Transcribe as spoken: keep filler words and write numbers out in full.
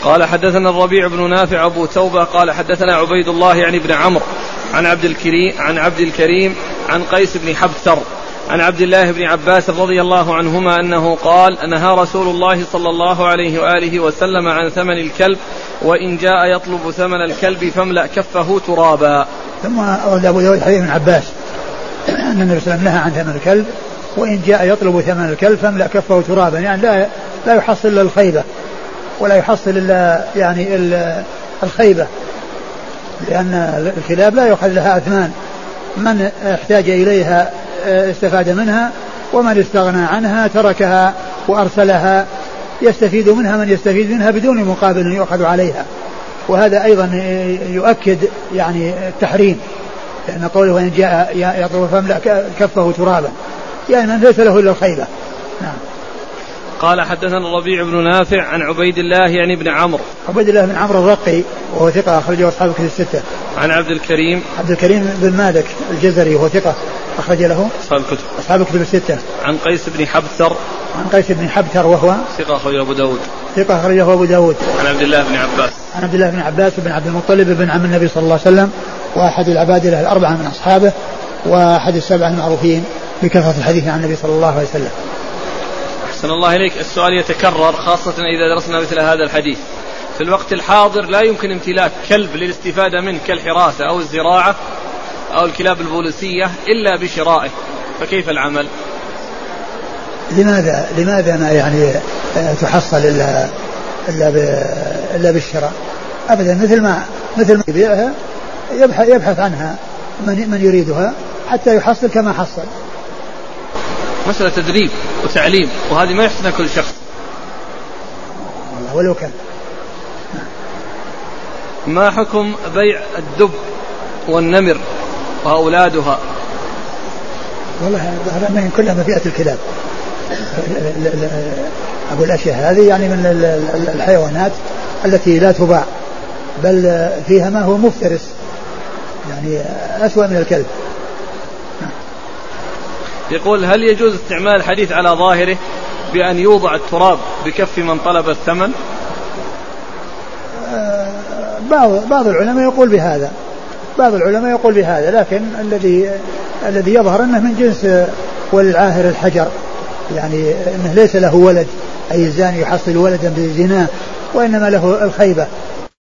قال حدثنا الربيع بن نافع أبو توبة قال حدثنا عبيد الله يعني بن عمرو عن عبد الكريم عن عبد الكريم عن قيس بن حبثر عن عبد الله بن عباس رضي الله عنهما أنه قال نهى رسول الله صلى الله عليه وآله وسلم عن ثمن الكلب وإن جاء يطلب ثمن الكلب فاملأ كفه ترابا. ثم أورد أبو داود حديث ابن عباس أن النبي صلى الله عليه وسلم نهى عن ثمن الكلب وإن جاء يطلب ثمن الكلب فاملأ كفه ترابا، يعني لا لا يحصل إلا الخيبة ولا يحصل إلا يعني الخيبة، لأن الكلاب لا يؤخذ لها أثمان، من احتاج إليها استفاد منها ومن استغنى عنها تركها وأرسلها، يستفيد منها من يستفيد منها بدون مقابل يؤخذ عليها. وهذا أيضا يؤكد يعني التحريم، لأن قوله وإن جاء يطلب فاملأ كفه ترابا، يعني من ليس له إلا الخيبة. نعم. قال حدثنا الربيع بن نافع عن عبيد الله يعني ابن عمرو عبيد الله بن عمرو الرقي وهو ثقة أخرجه أصحاب الكتب الستة. عن عبد الكريم عبد الكريم بن مالك الجزري وهو ثقة أخرج له أصحاب الكتب أصحاب الكتب الستة. عن قيس بن حبثر عن قيس بن حبثر وهو ثقة أخرجه أبو داود ثقة أخرجه أبو داود. عن عبد الله بن عباس عن عبد الله بن عباس بن عبد المطلب بن عم النبي صلى الله عليه وسلم وأحد العبادلة الأربعة من أصحابه وأحد السبعة المعروفين بكثرة الحديث عن النبي صلى الله عليه وسلم. أحسن الله إليك. السؤال يتكرر خاصة إذا درسنا مثل هذا الحديث. في الوقت الحاضر لا يمكن امتلاك كلب للاستفادة منه كالحراسة أو الزراعة أو الكلاب البوليسية إلا بشرائه، فكيف العمل؟ لماذا لماذا ما يعني تحصل إلا إلا إلا بالشراء؟ أبدا، مثل ما مثل ما يبيعها يبحث يبحث عنها من من يريدها حتى يحصل كما حصل. مسألة تدريب وتعليم، وهذه ما يحسنها كل شخص. ولو كان. ما حكم بيع الدب والنمر وأولادها؟ والله هذا كلها من فئة الكلاب. أقول الأشياء هذه يعني من الحيوانات التي لا تباع، بل فيها ما هو مفترس، يعني أسوأ من الكلب. يقول هل يجوز استعمال الحديث على ظاهره بأن يوضع التراب بكف من طلب الثمن؟ بعض بعض العلماء يقول بهذا بعض العلماء يقول بهذا لكن الذي الذي يظهر أنه من جنس والعاهر الحجر، يعني أنه ليس له ولد، أي الزاني يحصل ولدا بالزنا، وإنما له الخيبة.